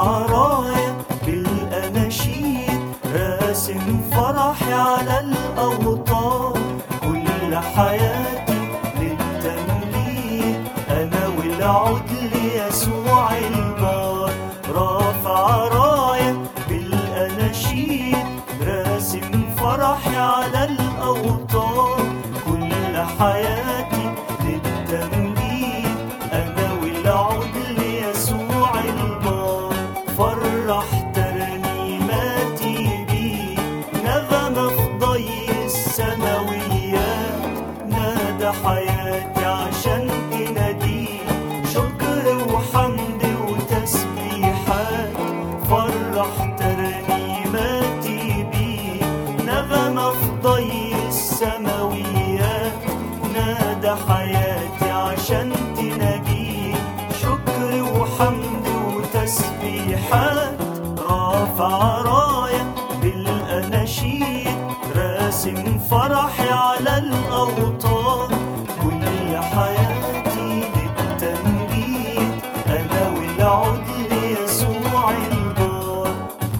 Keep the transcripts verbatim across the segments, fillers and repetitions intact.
رافع راية بالأناشيد، راسم فرحي على الأوطان. كل حياتي للتمجيد، أنا والعود ليسوع البار. رافع راية بالأناشيد، راسم فرحي على الأوطان. كل حياتي للتمجيد، أنا والعود ليسوع البار. فرح ترنيماتي بيه، نغمة في ضي السماويات. نادى حياتي عشان تناديه، شكر وحمد وتسبيحات. فرح ترنيماتي بيه، نغمة في ضي السماويات. نادى حياتي عشان تناديه، شكر وحمد وتسبيحات. رافع راية بالأناشيد، راسم فرحي على الأوطان. كل حياتي للتمجيد، أنا والعود ليسوع البار.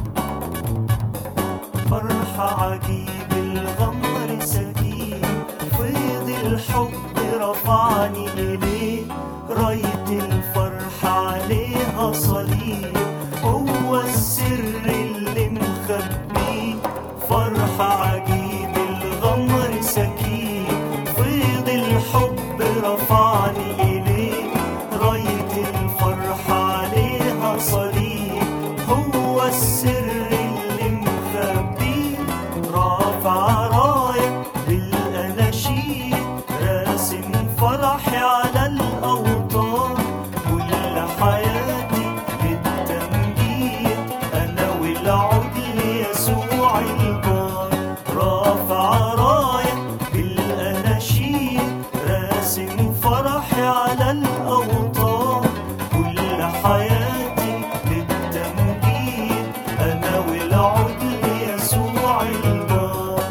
فرحة عجيب الغمر سكين، فيض الحب رفعني إليه. راية الفرحة عليها صليب، هو السر اللي مخبيه. فرحة عجيب الغمر سكين، فيض الحب رفعني إليه. راية الفرحة عليها صليب، هو السر اللي مخبيه. رافع راية بالأناشيد، راسم فرحي على الأوطان. كل حياتي للتمجيد، أنا والعود ليسوع البار. رافع راية بالأناشيد، راسم فرحي على الأوطان. كل حياتي للتمجيد، أنا والعود ليسوع البار.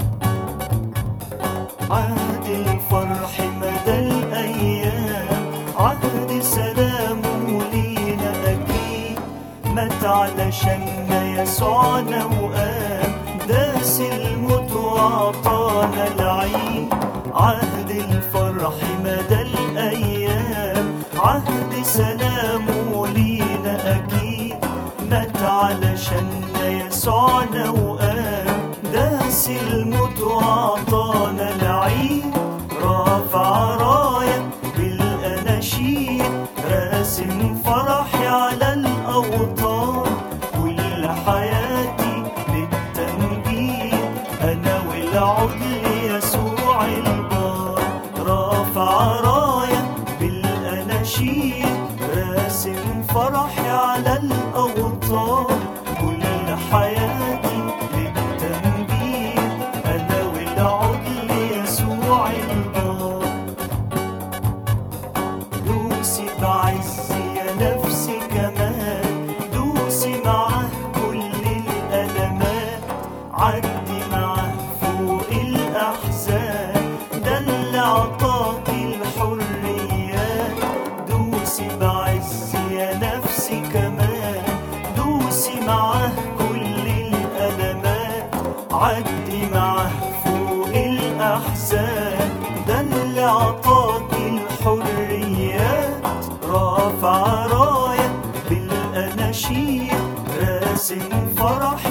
عهد الفرح مدى الأيام، عهد سلامه لينا أكيد. مات علشاننا يسوعنا وقام، داس الموت وعطانا العيد. عهد الفرح مدى الأيام، عهد سلامه لينا أكيد. مات علشاننا يسوعنا وقام، داس الموت وعطانا العيد. رافع راية بالأناشيد، راسم فرحي على الأوطان. كل حياتي للتمجيد، أنا والعود ليسوع البار. رافع راية بالأناشيد، راسم فرحي على الأوطان. كل حياتي للتمجيد، أنا والعود ليسوع البار. دوسي بعزي يا نفسي كمان، دوسي معاه كل الألمات. عدي معاه فوق الأحزان، ده اللي عطاكي الحريات. دوسي بعزي يا نفسي كمان، دوسي معاه كل الألمات. عدي معاه فوق الأحزان، ده اللي عطاكي الحريات. رافع راية بالأناشيد، راسم فرح